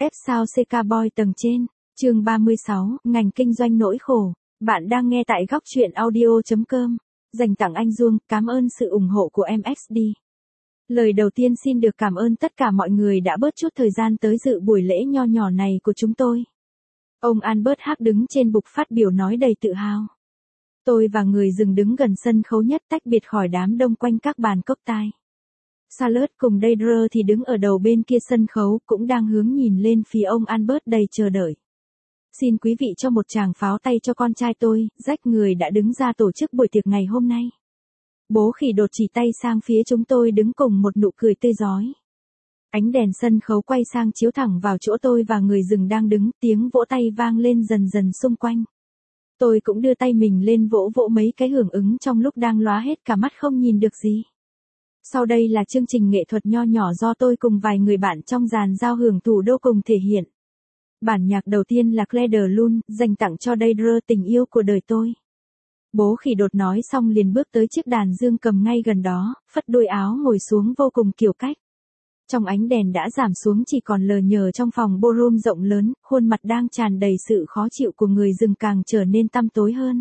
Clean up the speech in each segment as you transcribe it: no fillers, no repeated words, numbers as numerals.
Ép sao CK Boy tầng trên, chương 36, ngành kinh doanh nỗi khổ. Bạn đang nghe tại góc truyện audio.com. Dành tặng anh Duông, cảm ơn sự ủng hộ của MXD. Lời đầu tiên xin được cảm ơn tất cả mọi người đã bớt chút thời gian tới dự buổi lễ nho nhỏ này của chúng tôi. Ông Albert Hack đứng trên bục phát biểu nói đầy tự hào. Tôi và người dừng đứng gần sân khấu nhất tách biệt khỏi đám đông quanh các bàn cốc tai. Charlotte cùng Deidre thì đứng ở đầu bên kia sân khấu cũng đang hướng nhìn lên phía ông Albert đầy chờ đợi. Xin quý vị cho một tràng pháo tay cho con trai tôi, Jack, người đã đứng ra tổ chức buổi tiệc ngày hôm nay. Bố Khỉ đột chỉ tay sang phía chúng tôi đứng cùng một nụ cười tươi rói. Ánh đèn sân khấu quay sang chiếu thẳng vào chỗ tôi và người dừng đang đứng, tiếng vỗ tay vang lên dần dần xung quanh. Tôi cũng đưa tay mình lên vỗ vỗ mấy cái hưởng ứng trong lúc đang lóa hết cả mắt không nhìn được gì. Sau đây là chương trình nghệ thuật nho nhỏ do tôi cùng vài người bạn trong dàn giao hưởng thủ đô cùng thể hiện. Bản nhạc đầu tiên là Claire de Lune, dành tặng cho Deidre, tình yêu của đời tôi. Bố Khỉ đột nói xong liền bước tới chiếc đàn dương cầm ngay gần đó, phất đuôi áo ngồi xuống vô cùng kiểu cách. Trong ánh đèn đã giảm xuống chỉ còn lờ nhờ trong phòng ballroom rộng lớn, khuôn mặt đang tràn đầy sự khó chịu của người dừng càng trở nên tăm tối hơn.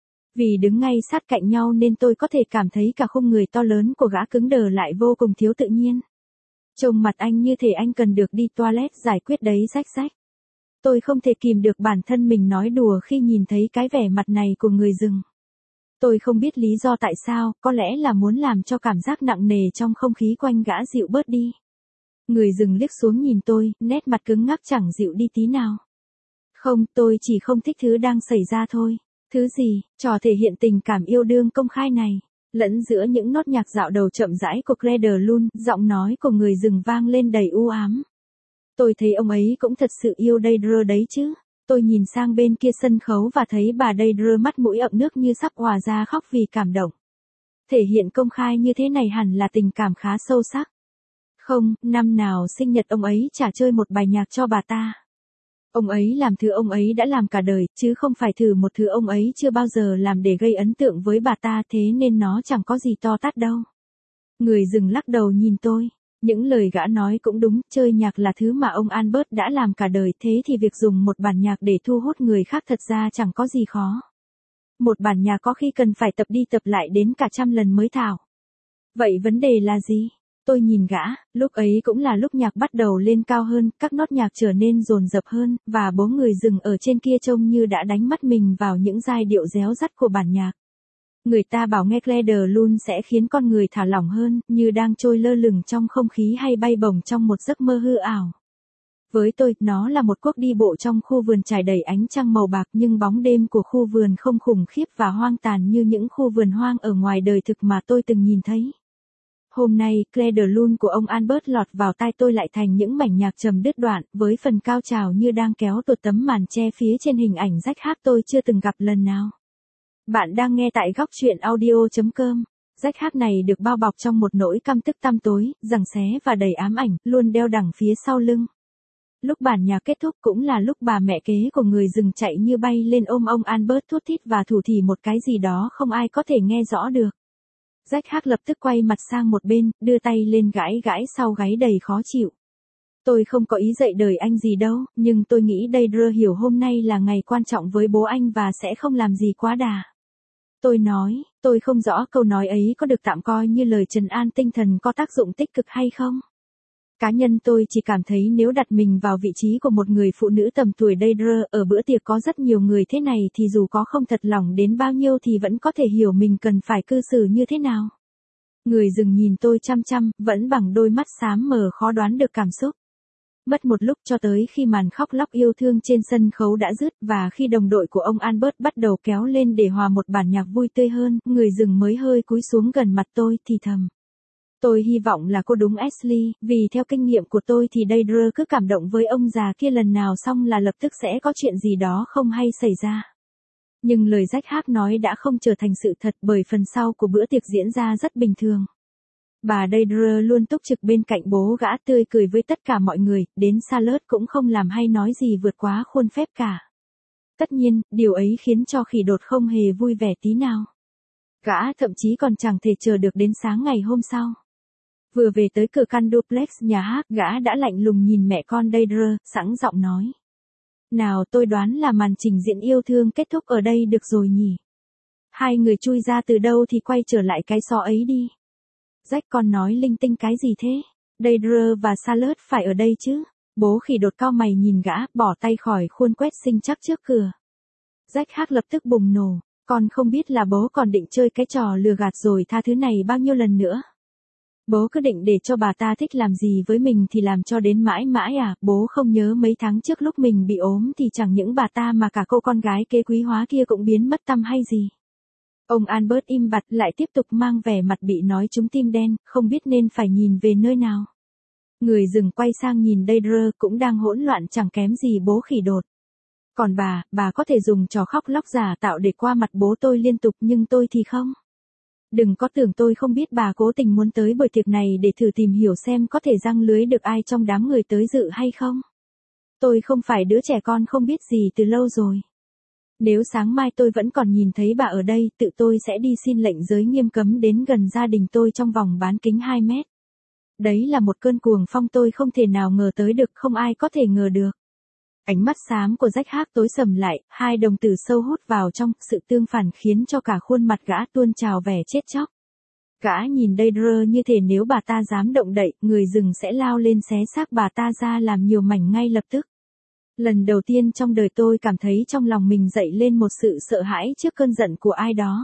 Vì đứng ngay sát cạnh nhau nên tôi có thể cảm thấy cả khung người to lớn của gã cứng đờ lại vô cùng thiếu tự nhiên. Trông mặt anh như thể anh cần được đi toilet giải quyết đấy Jack. Tôi không thể kìm được bản thân mình nói đùa khi nhìn thấy cái vẻ mặt này của người dừng. Tôi không biết lý do tại sao, có lẽ là muốn làm cho cảm giác nặng nề trong không khí quanh gã dịu bớt đi. Người dừng liếc xuống nhìn tôi, nét mặt cứng ngắc chẳng dịu đi tí nào. Không, tôi chỉ không thích thứ đang xảy ra thôi. Thứ gì? Trò thể hiện tình cảm yêu đương công khai này. Lẫn giữa những nốt nhạc dạo đầu chậm rãi của Claire de Lune, giọng nói của người dừng vang lên đầy u ám. Tôi thấy ông ấy cũng thật sự yêu Deidre đấy chứ. Tôi nhìn sang bên kia sân khấu và thấy bà Deidre mắt mũi ậm nước như sắp òa ra khóc vì cảm động. Thể hiện công khai như thế này hẳn là tình cảm khá sâu sắc. Không, năm nào sinh nhật ông ấy chả chơi một bài nhạc cho bà ta. Ông ấy làm thứ ông ấy đã làm cả đời, chứ không phải thử một thứ ông ấy chưa bao giờ làm để gây ấn tượng với bà ta, thế nên nó chẳng có gì to tát đâu. Người dừng lắc đầu nhìn tôi. Những lời gã nói cũng đúng, chơi nhạc là thứ mà ông Albert đã làm cả đời, thế thì việc dùng một bản nhạc để thu hút người khác thật ra chẳng có gì khó. Một bản nhạc có khi cần phải tập đi tập lại đến cả 100 lần mới thảo. Vậy vấn đề là gì? Tôi nhìn gã, lúc ấy cũng là lúc nhạc bắt đầu lên cao hơn, các nốt nhạc trở nên dồn dập hơn, và bố người dừng ở trên kia trông như đã đánh mắt mình vào những giai điệu réo rắt của bản nhạc. Người ta bảo nghe Claire de Lune sẽ khiến con người thả lỏng hơn, như đang trôi lơ lửng trong không khí hay bay bổng trong một giấc mơ hư ảo. Với tôi, nó là một cuộc đi bộ trong khu vườn trải đầy ánh trăng màu bạc, nhưng bóng đêm của khu vườn không khủng khiếp và hoang tàn như những khu vườn hoang ở ngoài đời thực mà tôi từng nhìn thấy. Hôm nay, Claire de Lune của ông Albert lọt vào tai tôi lại thành những mảnh nhạc trầm đứt đoạn, với phần cao trào như đang kéo tuột tấm màn che phía trên hình ảnh Jack Hack tôi chưa từng gặp lần nào. Bạn đang nghe tại góc truyện audio.com. Jack Hack này được bao bọc trong một nỗi căm tức tăm tối, giằng xé và đầy ám ảnh, luôn đeo đằng phía sau lưng. Lúc bản nhạc kết thúc cũng là lúc bà mẹ kế của người dừng chạy như bay lên ôm ông Albert thút thít và thủ thỉ một cái gì đó không ai có thể nghe rõ được. Jack Hack lập tức quay mặt sang một bên, đưa tay lên gãi gãi sau gáy đầy khó chịu. Tôi không có ý dạy đời anh gì đâu, nhưng tôi nghĩ Deidre hiểu hôm nay là ngày quan trọng với bố anh và sẽ không làm gì quá đà. Tôi nói, tôi không rõ câu nói ấy có được tạm coi như lời trấn an tinh thần có tác dụng tích cực hay không. Cá nhân tôi chỉ cảm thấy nếu đặt mình vào vị trí của một người phụ nữ tầm tuổi Deidre, ở bữa tiệc có rất nhiều người thế này thì dù có không thật lòng đến bao nhiêu thì vẫn có thể hiểu mình cần phải cư xử như thế nào. Người dừng nhìn tôi chăm chăm, vẫn bằng đôi mắt xám mờ khó đoán được cảm xúc. Mất một lúc cho tới khi màn khóc lóc yêu thương trên sân khấu đã dứt và khi đồng đội của ông Albert bắt đầu kéo lên để hòa một bản nhạc vui tươi hơn, người dừng mới hơi cúi xuống gần mặt tôi thì thầm. Tôi hy vọng là cô đúng Ashley, vì theo kinh nghiệm của tôi thì Deidre cứ cảm động với ông già kia lần nào xong là lập tức sẽ có chuyện gì đó không hay xảy ra. Nhưng lời Jack Hack nói đã không trở thành sự thật bởi phần sau của bữa tiệc diễn ra rất bình thường. Bà Deidre luôn túc trực bên cạnh bố gã tươi cười với tất cả mọi người, đến Charlotte cũng không làm hay nói gì vượt quá khuôn phép cả. Tất nhiên, điều ấy khiến cho Khỉ đột không hề vui vẻ tí nào. Gã thậm chí còn chẳng thể chờ được đến sáng ngày hôm sau. Vừa về tới cửa căn duplex nhà hát, gã đã lạnh lùng nhìn mẹ con Deirdre, sẵn giọng nói. Nào, tôi đoán là màn trình diễn yêu thương kết thúc ở đây được rồi nhỉ. Hai người chui ra từ đâu thì quay trở lại cái xó ấy đi. Jack còn nói linh tinh cái gì thế? Deirdre và Charlotte phải ở đây chứ. Bố khỉ đột cao mày nhìn gã, bỏ tay khỏi khuôn quét sinh chắc trước cửa. Jack Hắc lập tức bùng nổ. Con không biết là bố còn định chơi cái trò lừa gạt rồi tha thứ này bao nhiêu lần nữa. Bố cứ định để cho bà ta thích làm gì với mình thì làm cho đến mãi mãi à, bố không nhớ mấy tháng trước lúc mình bị ốm thì chẳng những bà ta mà cả cô con gái kế quý hóa kia cũng biến mất tăm hay gì. Ông Albert im bặt lại tiếp tục mang vẻ mặt bị nói trúng tim đen, không biết nên phải nhìn về nơi nào. Người dừng quay sang nhìn Deirdre cũng đang hỗn loạn chẳng kém gì bố khỉ đột. Còn bà có thể dùng trò khóc lóc giả tạo để qua mặt bố tôi liên tục nhưng tôi thì không. Đừng có tưởng tôi không biết bà cố tình muốn tới buổi tiệc này để thử tìm hiểu xem có thể giăng lưới được ai trong đám người tới dự hay không. Tôi không phải đứa trẻ con không biết gì từ lâu rồi. Nếu sáng mai tôi vẫn còn nhìn thấy bà ở đây, tự tôi sẽ đi xin lệnh giới nghiêm cấm đến gần gia đình tôi trong vòng bán kính 2 mét. Đấy là một cơn cuồng phong tôi không thể nào ngờ tới được, không ai có thể ngờ được. Ánh mắt xám của Jack Hắc tối sầm lại, hai đồng tử sâu hút vào trong, sự tương phản khiến cho cả khuôn mặt gã tuôn trào vẻ chết chóc. Gã nhìn Deirdre như thể nếu bà ta dám động đậy, người rừng sẽ lao lên xé xác bà ta ra làm nhiều mảnh ngay lập tức. Lần đầu tiên trong đời tôi cảm thấy trong lòng mình dậy lên một sự sợ hãi trước cơn giận của ai đó.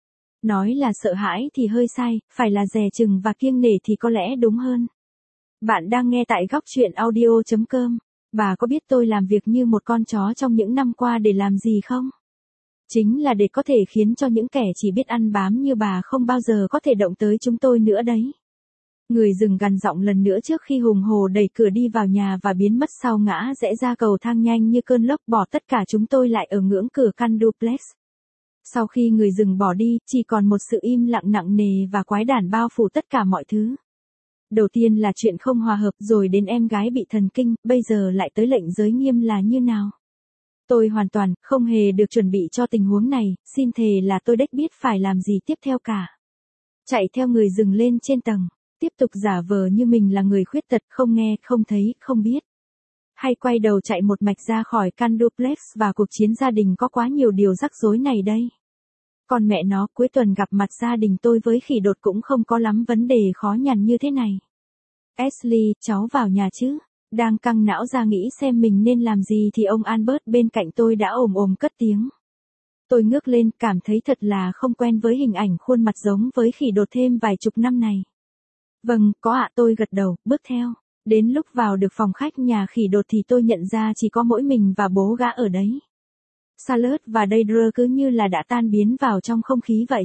Nói là sợ hãi thì hơi sai, phải là dè chừng và kiêng nể thì có lẽ đúng hơn. Bạn đang nghe tại góc truyện audio.com. Bà có biết tôi làm việc như một con chó trong những năm qua để làm gì không? Chính là để có thể khiến cho những kẻ chỉ biết ăn bám như bà không bao giờ có thể động tới chúng tôi nữa đấy. Người dừng gằn giọng lần nữa trước khi hùng hồ đẩy cửa đi vào nhà và biến mất sau ngã rẽ ra cầu thang nhanh như cơn lốc, bỏ tất cả chúng tôi lại ở ngưỡng cửa căn duplex. Sau khi người dừng bỏ đi, chỉ còn một sự im lặng nặng nề và quái đản bao phủ tất cả mọi thứ. Đầu tiên là chuyện không hòa hợp, rồi đến em gái bị thần kinh, bây giờ lại tới lệnh giới nghiêm là như nào. Tôi hoàn toàn không hề được chuẩn bị cho tình huống này, xin thề là tôi đếch biết phải làm gì tiếp theo cả. Chạy theo người dừng lên trên tầng, tiếp tục giả vờ như mình là người khuyết tật, không nghe, không thấy, không biết. Hay quay đầu chạy một mạch ra khỏi căn duplex và cuộc chiến gia đình có quá nhiều điều rắc rối này đây. Còn mẹ nó, cuối tuần gặp mặt gia đình tôi với khỉ đột cũng không có lắm vấn đề khó nhằn như thế này. Ashley, cháu vào nhà chứ? Đang căng não ra nghĩ xem mình nên làm gì thì ông Albert bên cạnh tôi đã ồm ồm cất tiếng. Tôi ngước lên, cảm thấy thật là không quen với hình ảnh khuôn mặt giống với khỉ đột thêm vài chục năm này. Vâng, có ạ, tôi gật đầu, bước theo. Đến lúc vào được phòng khách nhà khỉ đột thì tôi nhận ra chỉ có mỗi mình và bố gã ở đấy. Charlotte và Deirdre cứ như là đã tan biến vào trong không khí vậy.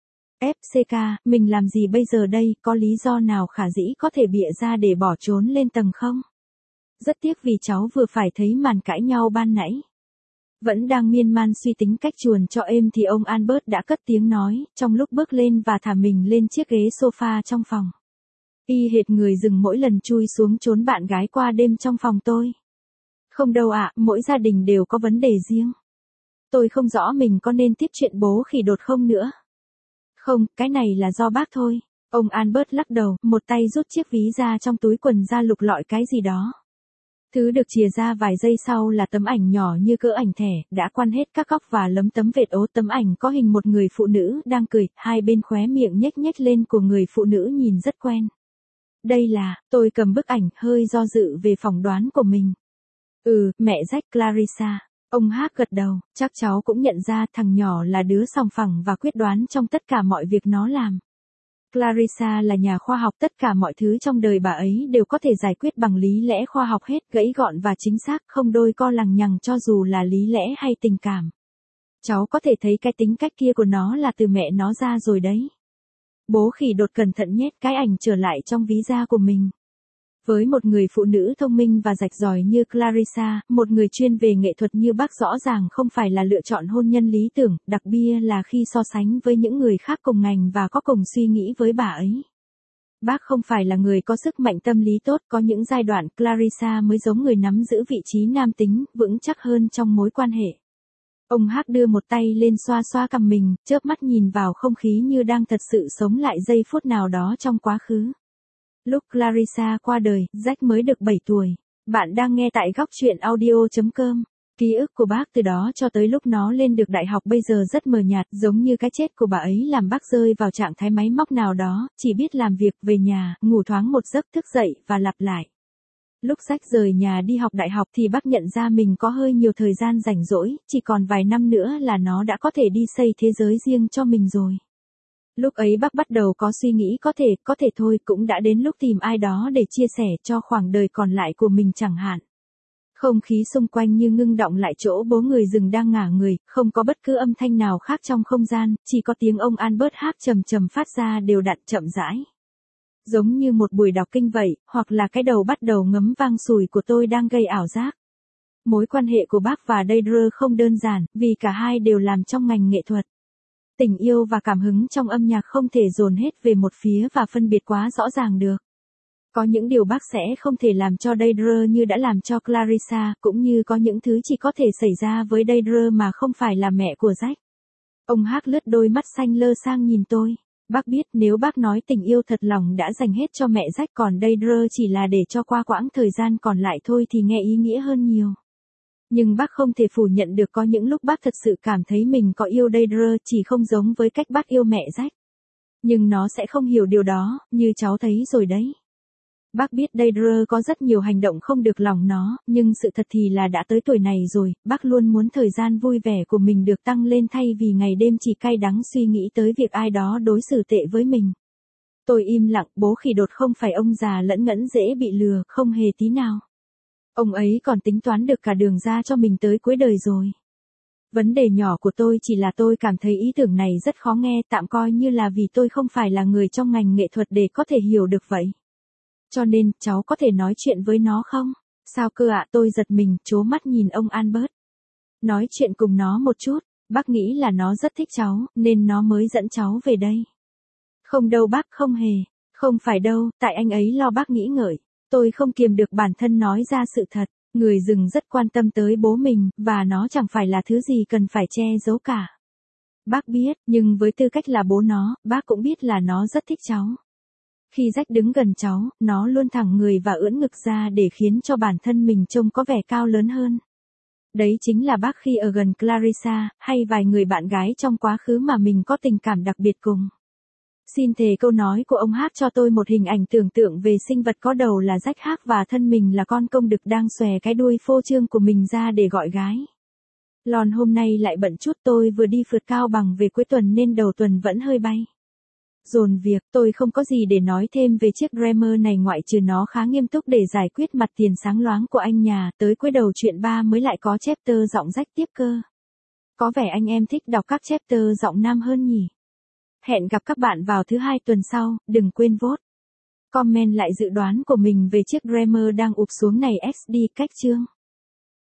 FCK, mình làm gì bây giờ đây, có lý do nào khả dĩ có thể bịa ra để bỏ trốn lên tầng không? Rất tiếc vì cháu vừa phải thấy màn cãi nhau ban nãy. Vẫn đang miên man suy tính cách chuồn cho êm thì ông Albert đã cất tiếng nói, trong lúc bước lên và thả mình lên chiếc ghế sofa trong phòng. Y hệt người dừng mỗi lần chui xuống trốn bạn gái qua đêm trong phòng tôi. Không đâu ạ, mỗi gia đình đều có vấn đề riêng. Tôi không rõ mình có nên tiếp chuyện bố khỉ đột không nữa. Không, cái này là do bác thôi. Ông Albert lắc đầu, một tay rút chiếc ví ra trong túi quần ra lục lọi cái gì đó. Thứ được chìa ra vài giây sau là tấm ảnh nhỏ như cỡ ảnh thẻ, đã quăn hết các góc và lấm tấm vệt ố. Tấm ảnh có hình một người phụ nữ đang cười, hai bên khóe miệng nhếch nhếch lên của người phụ nữ nhìn rất quen. Đây là, tôi cầm bức ảnh hơi do dự về phỏng đoán của mình. Mẹ Jack Clarissa. Ông Hắc gật đầu, chắc cháu cũng nhận ra thằng nhỏ là đứa sòng phẳng và quyết đoán trong tất cả mọi việc nó làm. Clarissa là nhà khoa học, tất cả mọi thứ trong đời bà ấy đều có thể giải quyết bằng lý lẽ khoa học hết, gãy gọn và chính xác, không đôi co lằng nhằng cho dù là lý lẽ hay tình cảm. Cháu có thể thấy cái tính cách kia của nó là từ mẹ nó ra rồi đấy. Bố khỉ đột cẩn thận nhét cái ảnh trở lại trong ví da của mình. Với một người phụ nữ thông minh và rạch ròi như Clarissa, một người chuyên về nghệ thuật như bác rõ ràng không phải là lựa chọn hôn nhân lý tưởng, đặc biệt là khi so sánh với những người khác cùng ngành và có cùng suy nghĩ với bà ấy. Bác không phải là người có sức mạnh tâm lý tốt, có những giai đoạn Clarissa mới giống người nắm giữ vị trí nam tính, vững chắc hơn trong mối quan hệ. Ông Hắc đưa một tay lên xoa xoa cằm mình, chớp mắt nhìn vào không khí như đang thật sự sống lại giây phút nào đó trong quá khứ. Lúc Clarissa qua đời, Jack mới được 7 tuổi. Bạn đang nghe tại góc chuyện audio.com. Ký ức của bác từ đó cho tới lúc nó lên được đại học bây giờ rất mờ nhạt, giống như cái chết của bà ấy làm bác rơi vào trạng thái máy móc nào đó, chỉ biết làm việc, về nhà, ngủ thoáng một giấc, thức dậy và lặp lại. Lúc Jack rời nhà đi học đại học thì bác nhận ra mình có hơi nhiều thời gian rảnh rỗi, chỉ còn vài năm nữa là nó đã có thể đi xây thế giới riêng cho mình rồi. Lúc ấy bác bắt đầu có suy nghĩ có thể thôi, cũng đã đến lúc tìm ai đó để chia sẻ cho khoảng đời còn lại của mình chẳng hạn. Không khí xung quanh như ngưng đọng lại chỗ bố người rừng đang ngả người, không có bất cứ âm thanh nào khác trong không gian, chỉ có tiếng ông Albert hát trầm trầm phát ra đều đặn chậm rãi. Giống như một buổi đọc kinh vậy, hoặc là cái đầu bắt đầu ngấm vang sùi của tôi đang gây ảo giác. Mối quan hệ của bác và Deirdre không đơn giản, vì cả hai đều làm trong ngành nghệ thuật. Tình yêu và cảm hứng trong âm nhạc không thể dồn hết về một phía và phân biệt quá rõ ràng được. Có những điều bác sẽ không thể làm cho Deirdre như đã làm cho Clarissa, cũng như có những thứ chỉ có thể xảy ra với Deirdre mà không phải là mẹ của Jack. Ông Hắc lướt đôi mắt xanh lơ sang nhìn tôi. Bác biết nếu bác nói tình yêu thật lòng đã dành hết cho mẹ Jack, còn Deirdre chỉ là để cho qua quãng thời gian còn lại thôi thì nghe ý nghĩa hơn nhiều. Nhưng bác không thể phủ nhận được có những lúc bác thật sự cảm thấy mình có yêu Deirdre, chỉ không giống với cách bác yêu mẹ Jack. Nhưng nó sẽ không hiểu điều đó, như cháu thấy rồi đấy. Bác biết Deirdre có rất nhiều hành động không được lòng nó, nhưng sự thật thì là đã tới tuổi này rồi, bác luôn muốn thời gian vui vẻ của mình được tăng lên thay vì ngày đêm chỉ cay đắng suy nghĩ tới việc ai đó đối xử tệ với mình. Tôi im lặng, bố khỉ đột không phải ông già lẫn ngẫn dễ bị lừa, không hề tí nào. Ông ấy còn tính toán được cả đường ra cho mình tới cuối đời rồi. Vấn đề nhỏ của tôi chỉ là tôi cảm thấy ý tưởng này rất khó nghe, tạm coi như là vì tôi không phải là người trong ngành nghệ thuật để có thể hiểu được vậy. Cho nên, cháu có thể nói chuyện với nó không? Sao cơ ạ? Tôi giật mình, trố mắt nhìn ông Albert. Nói chuyện cùng nó một chút, bác nghĩ là nó rất thích cháu, nên nó mới dẫn cháu về đây. Không đâu bác, không hề. Không phải đâu, tại anh ấy lo bác nghĩ ngợi. Tôi không kiềm được bản thân nói ra sự thật. Người rừng rất quan tâm tới bố mình, và nó chẳng phải là thứ gì cần phải che giấu cả. Bác biết, nhưng với tư cách là bố nó, bác cũng biết là nó rất thích cháu. Khi Jack đứng gần cháu, nó luôn thẳng người và ưỡn ngực ra để khiến cho bản thân mình trông có vẻ cao lớn hơn. Đấy chính là bác khi ở gần Clarissa, hay vài người bạn gái trong quá khứ mà mình có tình cảm đặc biệt cùng. Xin thề câu nói của ông hát cho tôi một hình ảnh tưởng tượng về sinh vật có đầu là Jack hát và thân mình là con công đực đang xòe cái đuôi phô trương của mình ra để gọi gái. Lon hôm nay lại bận chút, tôi vừa đi phượt Cao Bằng về cuối tuần nên đầu tuần vẫn hơi bay. Dồn việc, tôi không có gì để nói thêm về chiếc Dreamer này ngoại trừ nó khá nghiêm túc để giải quyết mặt tiền sáng loáng của anh nhà, tới cuối đầu chuyện 3 mới lại có chapter giọng Jack tiếp cơ. Có vẻ anh em thích đọc các chapter giọng nam hơn nhỉ. Hẹn gặp các bạn vào thứ 2 tuần sau, đừng quên vote. Comment lại dự đoán của mình về chiếc Dreamer đang ụp xuống này XD cách chương.